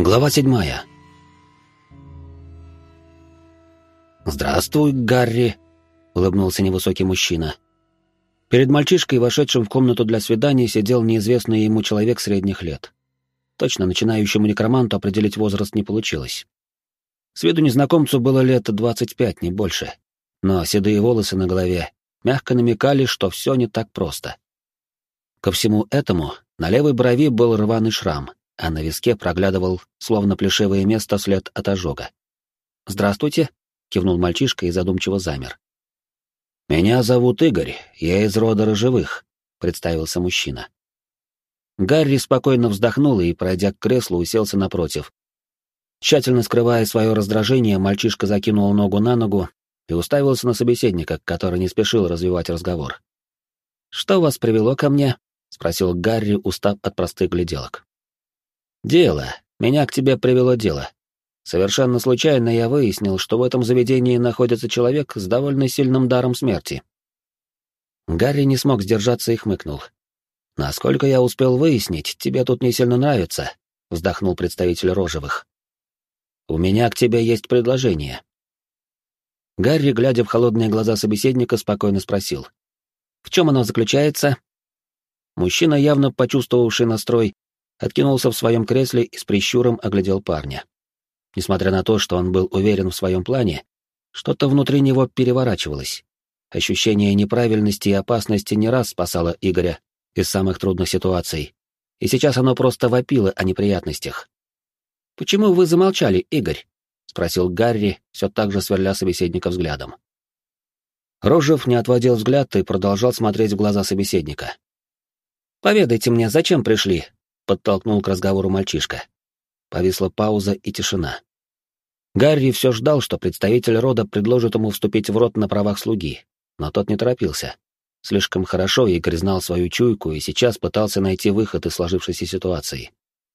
Глава 7. «Здравствуй, Гарри», — улыбнулся невысокий мужчина. Перед мальчишкой, вошедшим в комнату для свидания, сидел неизвестный ему человек средних лет. Точно начинающему некроманту определить возраст не получилось. С виду незнакомцу было лет 25, не больше. Но седые волосы на голове мягко намекали, что все не так просто. Ко всему этому на левой брови был рваный шрам, а на виске проглядывал, словно плешивое место, след от ожога. «Здравствуйте», — кивнул мальчишка и задумчиво замер. «Меня зовут Игорь, я из рода Рожевых», — представился мужчина. Гарри спокойно вздохнул и, пройдя к креслу, уселся напротив. Тщательно скрывая свое раздражение, мальчишка закинул ногу на ногу и уставился на собеседника, который не спешил развивать разговор. «Что вас привело ко мне?» — спросил Гарри, устав от простых гляделок. «Дело. Меня к тебе привело дело. Совершенно случайно я выяснил, что в этом заведении находится человек с довольно сильным даром смерти». Гарри не смог сдержаться и хмыкнул. «Насколько я успел выяснить, тебе тут не сильно нравится», — вздохнул представитель Рожевых. «У меня к тебе есть предложение». Гарри, глядя в холодные глаза собеседника, спокойно спросил. «В чем оно заключается?» Мужчина, явно почувствовавший настрой, откинулся в своем кресле и с прищуром оглядел парня. Несмотря на то, что он был уверен в своем плане, что-то внутри него переворачивалось. Ощущение неправильности и опасности не раз спасало Игоря из самых трудных ситуаций, и сейчас оно просто вопило о неприятностях. «Почему вы замолчали, Игорь?» — спросил Гарри, все так же сверля собеседника взглядом. Рожев не отводил взгляд и продолжал смотреть в глаза собеседника. «Поведайте мне, зачем пришли?» — подтолкнул к разговору мальчишка. Повисла пауза и тишина. Гарри все ждал, что представитель рода предложит ему вступить в род на правах слуги, но тот не торопился. Слишком хорошо Игорь знал свою чуйку и сейчас пытался найти выход из сложившейся ситуации.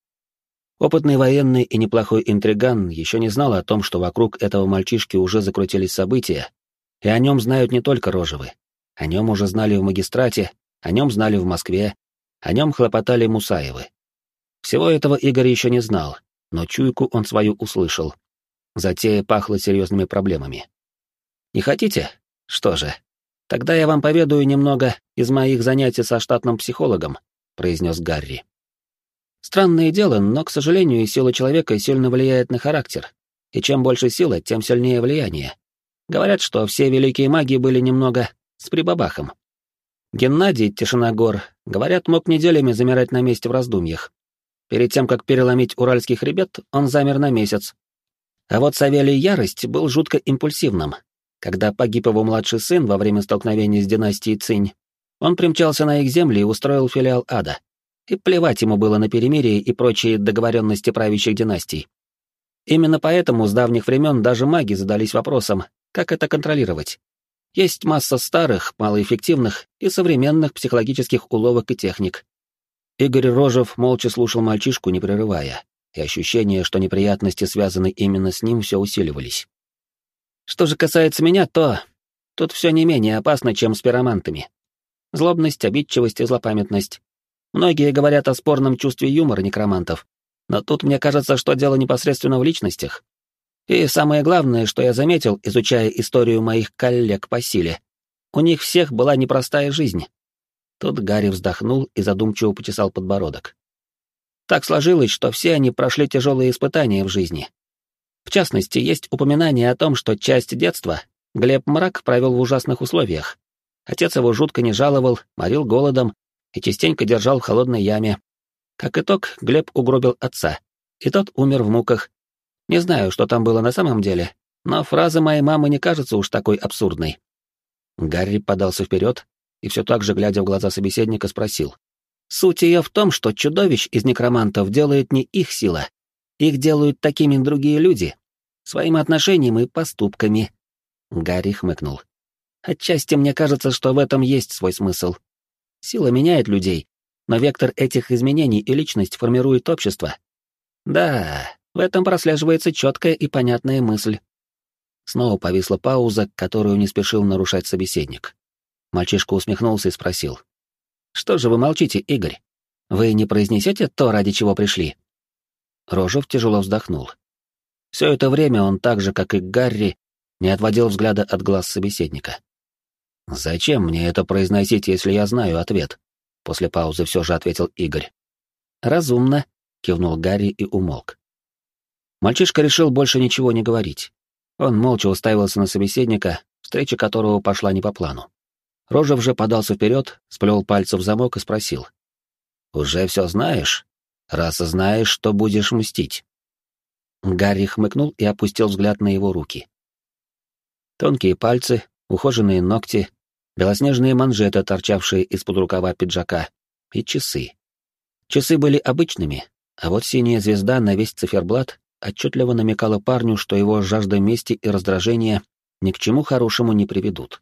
Опытный военный и неплохой интриган еще не знал о том, что вокруг этого мальчишки уже закрутились события, и о нем знают не только Рожевы. О нем уже знали в магистрате, о нем знали в Москве, о нем хлопотали Мусаевы. Всего этого Игорь еще не знал, но чуйку он свою услышал. Затея пахла серьезными проблемами. «Не хотите? Что же, тогда я вам поведаю немного из моих занятий со штатным психологом», — произнес Гарри. «Странное дело, но, к сожалению, сила человека сильно влияет на характер, и чем больше сила, тем сильнее влияние. Говорят, что все великие маги были немного с прибабахом. Геннадий Тишиногор, говорят, мог неделями замирать на месте в раздумьях. Перед тем, как переломить уральский хребет, он замер на месяц. А вот Савелий Ярость был жутко импульсивным. Когда погиб его младший сын во время столкновения с династией Цинь, он примчался на их земли и устроил филиал ада. И плевать ему было на перемирие и прочие договоренности правящих династий. Именно поэтому с давних времен даже маги задались вопросом, как это контролировать. Есть масса старых, малоэффективных и современных психологических уловок и техник. Игорь Рожев молча слушал мальчишку, не прерывая, и ощущение, что неприятности связаны именно с ним, все усиливались. Что же касается меня, то тут все не менее опасно, чем с пиромантами. Злобность, обидчивость и злопамятность. Многие говорят о спорном чувстве юмора некромантов, но тут мне кажется, что дело непосредственно в личностях. И самое главное, что я заметил, изучая историю моих коллег по силе, у них всех была непростая жизнь. Тут Гарри вздохнул и задумчиво почесал подбородок. Так сложилось, что все они прошли тяжелые испытания в жизни. В частности, есть упоминание о том, что часть детства Глеб Мрак провел в ужасных условиях. Отец его жутко не жаловал, морил голодом и частенько держал в холодной яме. Как итог, Глеб угробил отца, и тот умер в муках. Не знаю, что там было на самом деле, но фраза моей мамы не кажется уж такой абсурдной. Гарри подался вперед и все так же, глядя в глаза собеседника, спросил. Суть ее в том, что чудовищ из некромантов делает не их сила. Их делают такими другие люди, своим отношением и поступками. Гарри хмыкнул. Отчасти мне кажется, что в этом есть свой смысл. Сила меняет людей, но вектор этих изменений и личность формирует общество. Да, в этом прослеживается четкая и понятная мысль. Снова повисла пауза, которую не спешил нарушать собеседник. Мальчишка усмехнулся и спросил. «Что же вы молчите, Игорь? Вы не произнесете то, ради чего пришли?» Рожев тяжело вздохнул. Все это время он так же, как и Гарри, не отводил взгляда от глаз собеседника. «Зачем мне это произносить, если я знаю ответ?» После паузы все же ответил Игорь. «Разумно», — кивнул Гарри и умолк. Мальчишка решил больше ничего не говорить. Он молча уставился на собеседника, встреча которого пошла не по плану. Рожев же подался вперед, сплел пальцы в замок и спросил. «Уже все знаешь? Раз знаешь, что будешь мстить?» Гарри хмыкнул и опустил взгляд на его руки. Тонкие пальцы, ухоженные ногти, белоснежные манжеты, торчавшие из-под рукава пиджака, и часы. Часы были обычными, а вот синяя звезда на весь циферблат отчетливо намекала парню, что его жажда мести и раздражения ни к чему хорошему не приведут.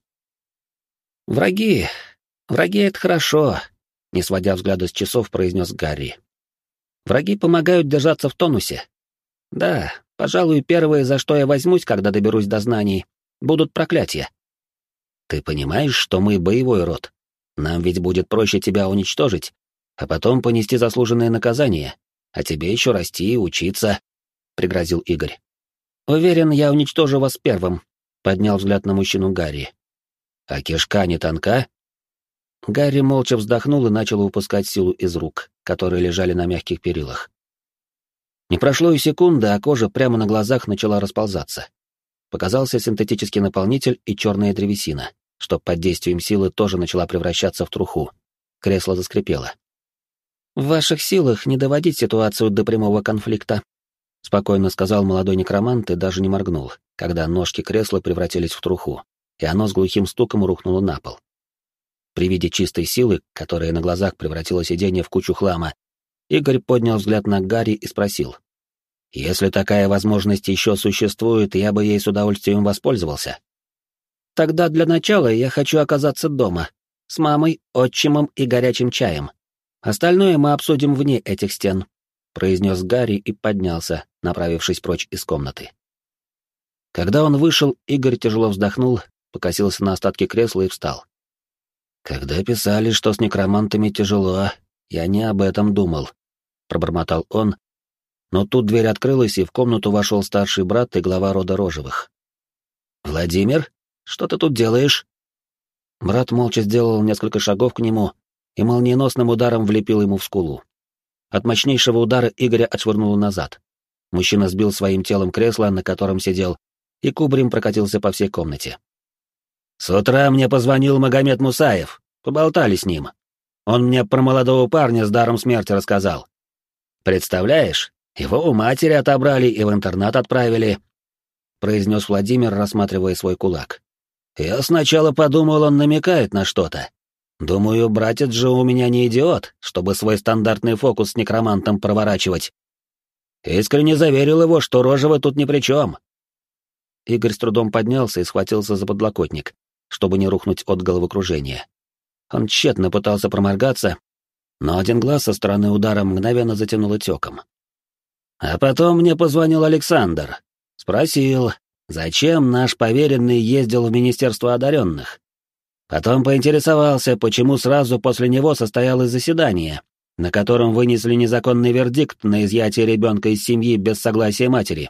«Враги! Враги — это хорошо!» — не сводя взгляда с часов, произнес Гарри. «Враги помогают держаться в тонусе. Да, пожалуй, первое, за что я возьмусь, когда доберусь до знаний, будут проклятия. Ты понимаешь, что мы боевой род? Нам ведь будет проще тебя уничтожить, а потом понести заслуженное наказание, а тебе еще расти и учиться», — пригрозил Игорь. «Уверен, я уничтожу вас первым», — поднял взгляд на мужчину Гарри. «А кишка не тонка?» Гарри молча вздохнул и начал выпускать силу из рук, которые лежали на мягких перилах. Не прошло и секунды, а кожа прямо на глазах начала расползаться. Показался синтетический наполнитель и черная древесина, что под действием силы тоже начала превращаться в труху. Кресло заскрипело. «В ваших силах не доводить ситуацию до прямого конфликта», — спокойно сказал молодой некромант и даже не моргнул, когда ножки кресла превратились в труху, и оно с глухим стуком рухнуло на пол. При виде чистой силы, которая на глазах превратила сиденье в кучу хлама, Игорь поднял взгляд на Гарри и спросил. «Если такая возможность еще существует, я бы ей с удовольствием воспользовался». «Тогда для начала я хочу оказаться дома, с мамой, отчимом и горячим чаем. Остальное мы обсудим вне этих стен», — произнес Гарри и поднялся, направившись прочь из комнаты. Когда он вышел, Игорь тяжело вздохнул, покосился на остатки кресла и встал. «Когда писали, что с некромантами тяжело, я не об этом думал», — пробормотал он, но тут дверь открылась, и в комнату вошел старший брат и глава рода Рожевых. «Владимир, что ты тут делаешь?» Брат молча сделал несколько шагов к нему и молниеносным ударом влепил ему в скулу. От мощнейшего удара Игоря отшвырнуло назад. Мужчина сбил своим телом кресло, на котором сидел, и кубарем прокатился по всей комнате. «С утра мне позвонил Магомед Мусаев. Поболтали с ним. Он мне про молодого парня с даром смерти рассказал. Представляешь, его у матери отобрали и в интернат отправили», — произнес Владимир, рассматривая свой кулак. «Я сначала подумал, он намекает на что-то. Думаю, братец же у меня не идиот, чтобы свой стандартный фокус с некромантом проворачивать. Искренне заверил его, что Рожева тут ни при чем». Игорь с трудом поднялся и схватился за подлокотник, чтобы не рухнуть от головокружения. Он тщетно пытался проморгаться, но один глаз со стороны удара мгновенно затянул отеком. А потом мне позвонил Александр. Спросил, зачем наш поверенный ездил в Министерство одаренных. Потом поинтересовался, почему сразу после него состоялось заседание, на котором вынесли незаконный вердикт на изъятие ребенка из семьи без согласия матери.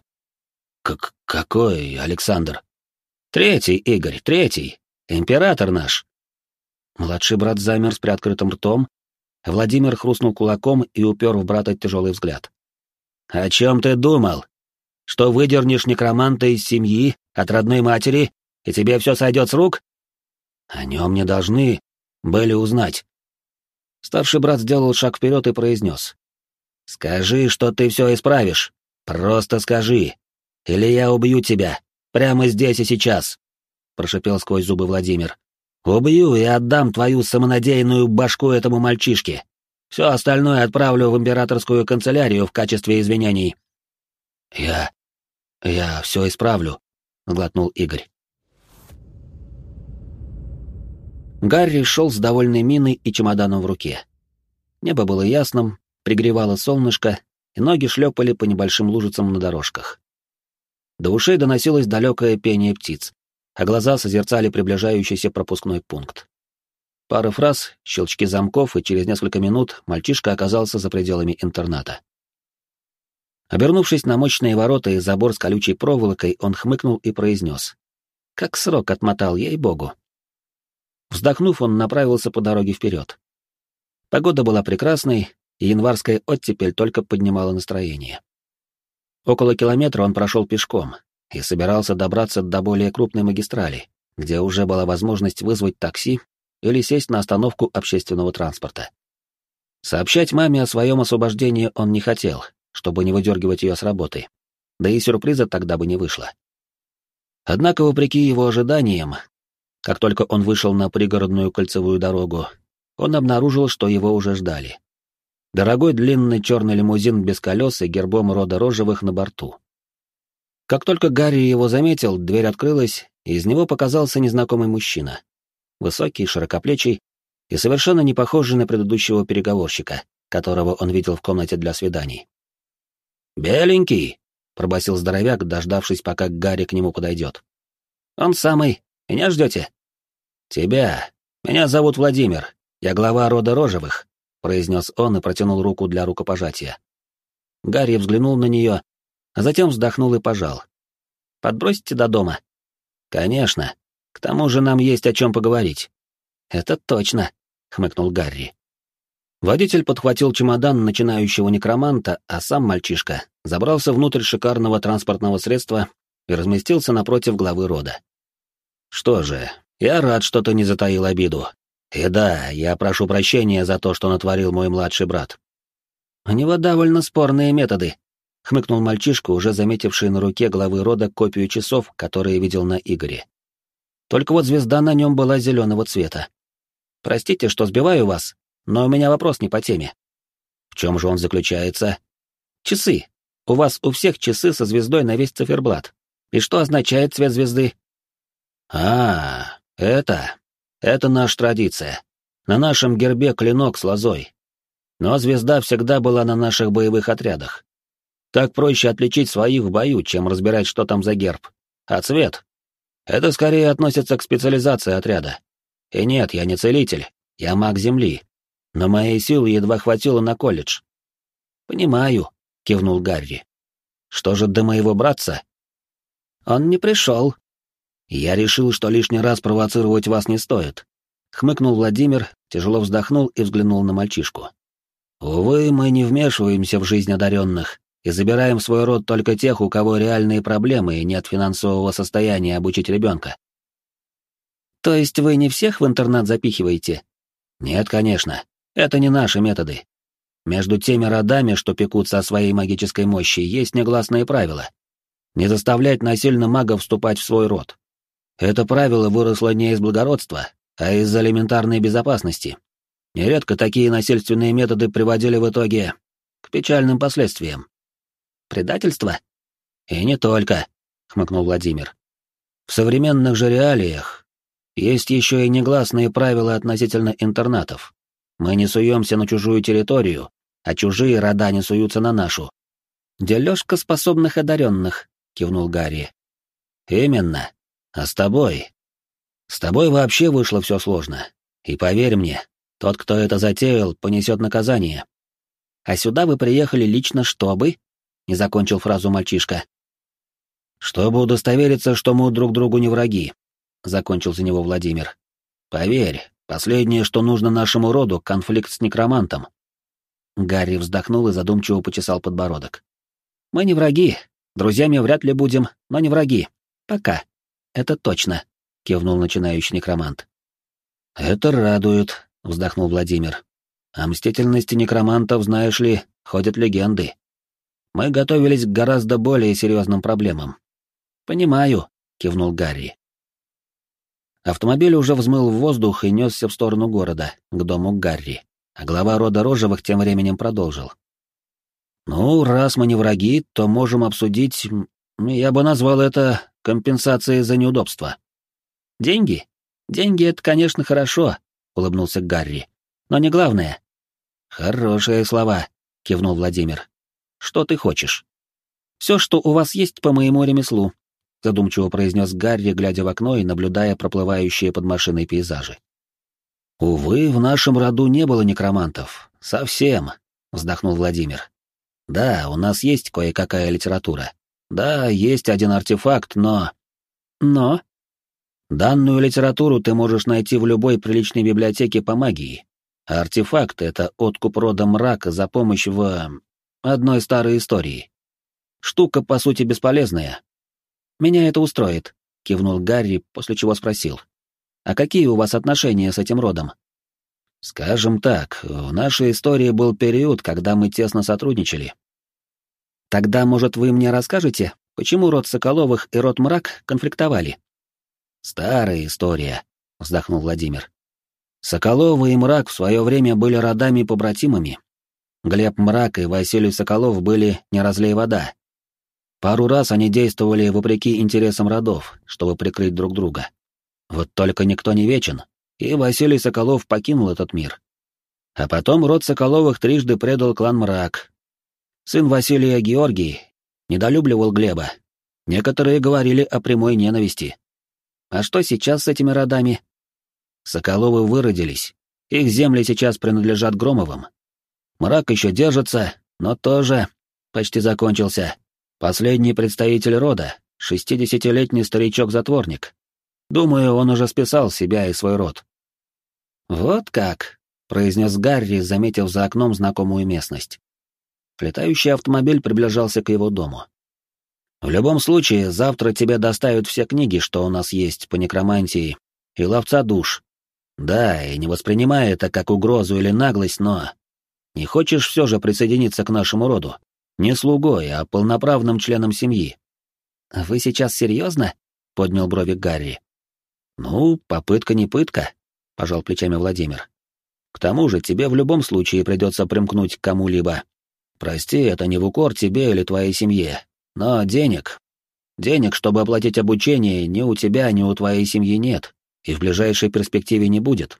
«Какой Александр?» «Третий, Игорь, третий. Император наш». Младший брат замер с приоткрытым ртом, а Владимир хрустнул кулаком и упер в брата тяжелый взгляд. «О чем ты думал? Что выдернешь некроманта из семьи, от родной матери, и тебе все сойдет с рук? О нем не должны были узнать». Старший брат сделал шаг вперед и произнес. «Скажи, что ты все исправишь. Просто скажи. Или я убью тебя. Прямо здесь и сейчас», — прошипел сквозь зубы Владимир. «Убью и отдам твою самонадеянную башку этому мальчишке. Все остальное отправлю в императорскую канцелярию в качестве извинений». Я все исправлю», — глотнул Игорь. Гарри шел с довольной миной и чемоданом в руке. Небо было ясным, пригревало солнышко, и ноги шлепали по небольшим лужицам на дорожках. До ушей доносилось далекое пение птиц, а глаза созерцали приближающийся пропускной пункт. Пара фраз, щелчки замков, и через несколько минут мальчишка оказался за пределами интерната. Обернувшись на мощные ворота и забор с колючей проволокой, он хмыкнул и произнес: «Как срок отмотал, ей-богу». Вздохнув, он направился по дороге вперед. Погода была прекрасной, и январская оттепель только поднимала настроение. Около километра он прошел пешком и собирался добраться до более крупной магистрали, где уже была возможность вызвать такси или сесть на остановку общественного транспорта. Сообщать маме о своем освобождении он не хотел, чтобы не выдергивать ее с работы, да и сюрприза тогда бы не вышло. Однако, вопреки его ожиданиям, как только он вышел на пригородную кольцевую дорогу, он обнаружил, что его уже ждали. Дорогой длинный черный лимузин без колес и гербом рода Рожевых на борту. Как только Гарри его заметил, дверь открылась, и из него показался незнакомый мужчина. Высокий, широкоплечий и совершенно не похожий на предыдущего переговорщика, которого он видел в комнате для свиданий. «Беленький!» — пробасил здоровяк, дождавшись, пока Гарри к нему подойдет. «Он самый. Меня ждете?» «Тебя. Меня зовут Владимир. Я глава рода Рожевых», — произнес он и протянул руку для рукопожатия. Гарри взглянул на нее, а затем вздохнул и пожал. «Подбросите до дома?» «Конечно. К тому же нам есть о чем поговорить». «Это точно», — хмыкнул Гарри. Водитель подхватил чемодан начинающего некроманта, а сам мальчишка забрался внутрь шикарного транспортного средства и разместился напротив главы рода. «Что же, я рад, что ты не затаил обиду. И да, я прошу прощения за то, что натворил мой младший брат». «У него довольно спорные методы», — хмыкнул мальчишка, уже заметивший на руке главы рода копию часов, которые видел на Игоре. Только вот звезда на нем была зеленого цвета. «Простите, что сбиваю вас, но у меня вопрос не по теме». «В чем же он заключается?» «Часы. У вас у всех часы со звездой на весь циферблат. И что означает цвет звезды?» Это наша традиция. На нашем гербе клинок с лозой. Но звезда всегда была на наших боевых отрядах. Так проще отличить своих в бою, чем разбирать, что там за герб. А цвет? Это скорее относится к специализации отряда. И нет, я не целитель, я маг Земли. Но моей силы едва хватило на колледж. «Понимаю», — кивнул Гарри. «Что же до моего братца?» «Он не пришел». «Я решил, что лишний раз провоцировать вас не стоит», — хмыкнул Владимир, тяжело вздохнул и взглянул на мальчишку. «Увы, мы не вмешиваемся в жизнь одаренных и забираем в свой род только тех, у кого реальные проблемы и нет финансового состояния обучить ребенка». «То есть вы не всех в интернат запихиваете?» «Нет, конечно. Это не наши методы. Между теми родами, что пекутся о своей магической мощи, есть негласные правила. Не заставлять насильно магов вступать в свой род. Это правило выросло не из благородства, а из элементарной безопасности. Нередко такие насильственные методы приводили в итоге к печальным последствиям». «Предательство?» «И не только», — хмыкнул Владимир. «В современных же реалиях есть еще и негласные правила относительно интернатов. Мы не суемся на чужую территорию, а чужие рода не суются на нашу». «Дележка способных одаренных», — кивнул Гарри. «Именно. А с тобой? С тобой вообще вышло все сложно. И поверь мне, тот, кто это затеял, понесет наказание». «А сюда вы приехали лично чтобы?» — не закончил фразу мальчишка. «Чтобы удостовериться, что мы друг другу не враги», — закончил за него Владимир. «Поверь, последнее, что нужно нашему роду, — конфликт с некромантом». Гарри вздохнул и задумчиво почесал подбородок. «Мы не враги, друзьями вряд ли будем, но не враги. Пока. Это точно», — кивнул начинающий некромант. «Это радует», — вздохнул Владимир. «О мстительности некромантов, знаешь ли, ходят легенды. Мы готовились к гораздо более серьезным проблемам». «Понимаю», — кивнул Гарри. Автомобиль уже взмыл в воздух и несся в сторону города, к дому Гарри, а глава рода Рожевых тем временем продолжил. «Ну, раз мы не враги, то можем обсудить, я бы назвал это компенсацией за неудобства». «Деньги? Деньги — это, конечно, хорошо», — улыбнулся Гарри. «Но не главное». «Хорошие слова», — кивнул Владимир. «Что ты хочешь?» «Все, что у вас есть по моему ремеслу», — задумчиво произнес Гарри, глядя в окно и наблюдая проплывающие под машиной пейзажи. «Увы, в нашем роду не было некромантов. Совсем», — вздохнул Владимир. Да, у нас есть кое-какая литература. Да, есть один артефакт, но... Но? Данную литературу ты можешь найти в любой приличной библиотеке по магии. А артефакт — это откуп рода мрака за помощь в... одной старой истории. Штука, по сути, бесполезная. «Меня это устроит», — кивнул Гарри, после чего спросил. «А какие у вас отношения с этим родом?» «Скажем так, в нашей истории был период, когда мы тесно сотрудничали». «Тогда, может, вы мне расскажете, почему род Соколовых и род Мрак конфликтовали?» «Старая история», — вздохнул Владимир. «Соколовы и Мрак в свое время были родами-побратимами. Глеб Мрак и Василий Соколов были не разлей вода. Пару раз они действовали вопреки интересам родов, чтобы прикрыть друг друга. Вот только никто не вечен, и Василий Соколов покинул этот мир. А потом род Соколовых трижды предал клан Мрак. Сын Василия Георгий недолюбливал Глеба. Некоторые говорили о прямой ненависти. А что сейчас с этими родами? Соколовы выродились. Их земли сейчас принадлежат Громовым. Мрак еще держится, но тоже почти закончился. Последний представитель рода, 60-летний старичок-затворник. Думаю, он уже списал себя и свой род. «Вот как», — произнес Гарри, заметив за окном знакомую местность. Летающий автомобиль приближался к его дому. «В любом случае, завтра тебе доставят все книги, что у нас есть по некромантии, и ловца душ. Да, и не воспринимай это как угрозу или наглость, но... Не хочешь все же присоединиться к нашему роду? Не слугой, а полноправным членом семьи». «Вы сейчас серьезно?» — поднял брови Гарри. «Ну, попытка не пытка», — пожал плечами Владимир. «К тому же тебе в любом случае придется примкнуть к кому-либо. Прости, это не в укор тебе или твоей семье, но денег, чтобы оплатить обучение, ни у тебя, ни у твоей семьи нет, и в ближайшей перспективе не будет».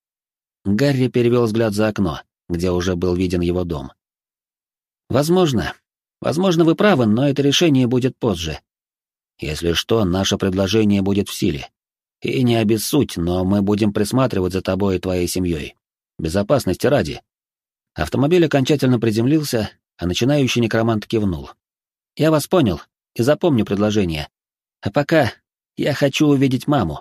Гарри перевел взгляд за окно, где уже был виден его дом. «Возможно, вы правы, но это решение будет позже. Если что, наше предложение будет в силе. И не обессудь, но мы будем присматривать за тобой и твоей семьей. Безопасности ради». Автомобиль окончательно приземлился, а начинающий некромант кивнул. «Я вас понял и запомню предложение. А пока я хочу увидеть маму».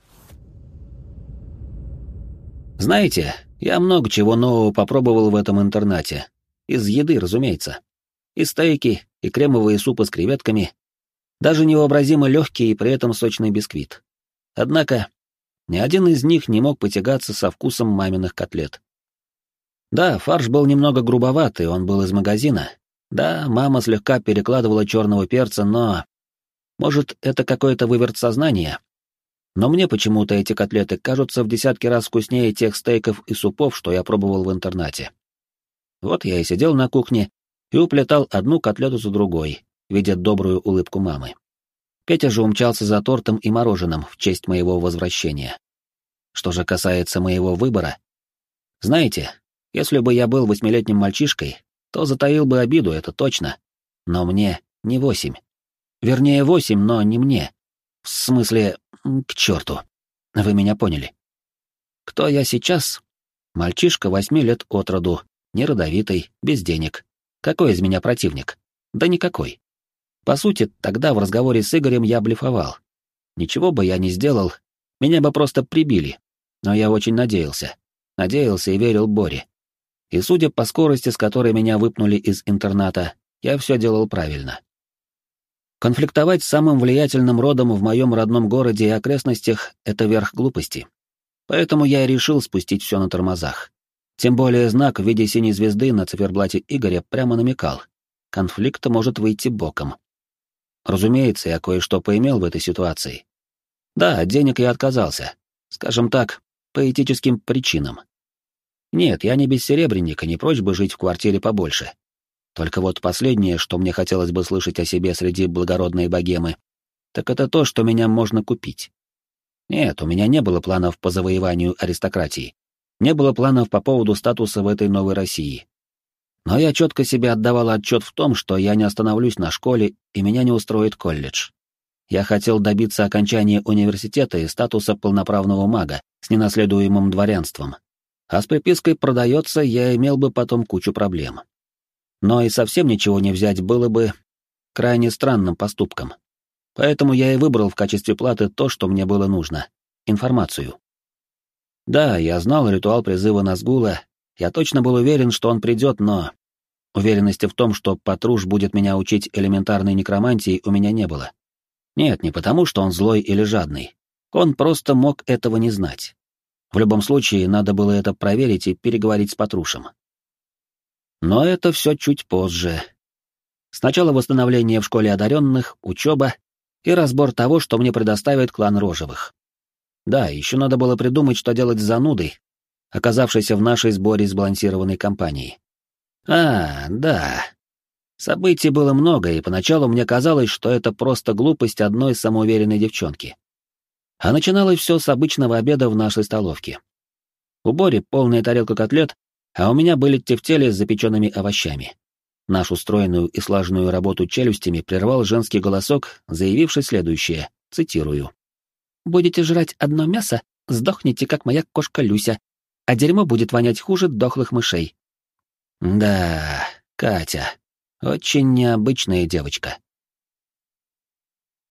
Знаете, я много чего нового попробовал в этом интернате. Из еды, разумеется. И стейки, и кремовые супы с креветками. Даже невообразимо легкий и при этом сочный бисквит. Однако ни один из них не мог потягаться со вкусом маминых котлет. Да, фарш был немного грубоватый, он был из магазина. Да, мама слегка перекладывала черного перца, но... Может, это какой-то выверт сознания? Но мне почему-то эти котлеты кажутся в десятки раз вкуснее тех стейков и супов, что я пробовал в интернате. Вот я и сидел на кухне и уплетал одну котлету за другой, видя добрую улыбку мамы. Петя же умчался за тортом и мороженым в честь моего возвращения. Что же касается моего выбора, знаете, если бы я был 8-летним мальчишкой, то затаил бы обиду, это точно. Но мне не 8. Вернее, 8, но не мне. В смысле, к черту. Вы меня поняли. Кто я сейчас? Мальчишка 8 лет от роду, неродовитый, без денег. Какой из меня противник? Да никакой. По сути, тогда в разговоре с Игорем я блефовал. Ничего бы я не сделал, меня бы просто прибили. Но я очень надеялся. Надеялся и верил Боре. И судя по скорости, с которой меня выпнули из интерната, я все делал правильно. Конфликтовать с самым влиятельным родом в моем родном городе и окрестностях — это верх глупости. Поэтому я и решил спустить все на тормозах. Тем более знак в виде синей звезды на циферблате Игоря прямо намекал. Конфликт может выйти боком. Разумеется, я кое-что поимел в этой ситуации. Да, от денег я отказался. Скажем так, по этическим причинам. Нет, я не бессеребренник и не прочь бы жить в квартире побольше. Только вот последнее, что мне хотелось бы слышать о себе среди благородной богемы, так это то, что меня можно купить. Нет, у меня не было планов по завоеванию аристократии. Не было планов по поводу статуса в этой новой России. Но я четко себе отдавал отчет в том, что я не остановлюсь на школе и меня не устроит колледж. Я хотел добиться окончания университета и статуса полноправного мага с ненаследуемым дворянством. А с припиской «продается» я имел бы потом кучу проблем. Но и совсем ничего не взять было бы крайне странным поступком. Поэтому я и выбрал в качестве платы то, что мне было нужно — информацию. Да, я знал ритуал призыва Назгула, я точно был уверен, что он придет, но уверенности в том, что Патруш будет меня учить элементарной некромантии, у меня не было. Нет, не потому, что он злой или жадный. Он просто мог этого не знать. В любом случае, надо было это проверить и переговорить с Патрушем. Но это все чуть позже. Сначала восстановление в школе одаренных, учеба и разбор того, что мне предоставит клан Рожевых. Да, еще надо было придумать, что делать с занудой, оказавшейся в нашей сборе сбалансированной компании. Да. Событий было много, и поначалу мне казалось, что это просто глупость одной самоуверенной девчонки. А начиналось все с обычного обеда в нашей столовке. У Бори полная тарелка котлет, а у меня были тефтели с запеченными овощами. Нашу стройную и слаженную работу челюстями прервал женский голосок, заявивший следующее, цитирую. «Будете жрать одно мясо, сдохнете, как моя кошка Люся, а дерьмо будет вонять хуже дохлых мышей». Да, Катя. Очень необычная девочка.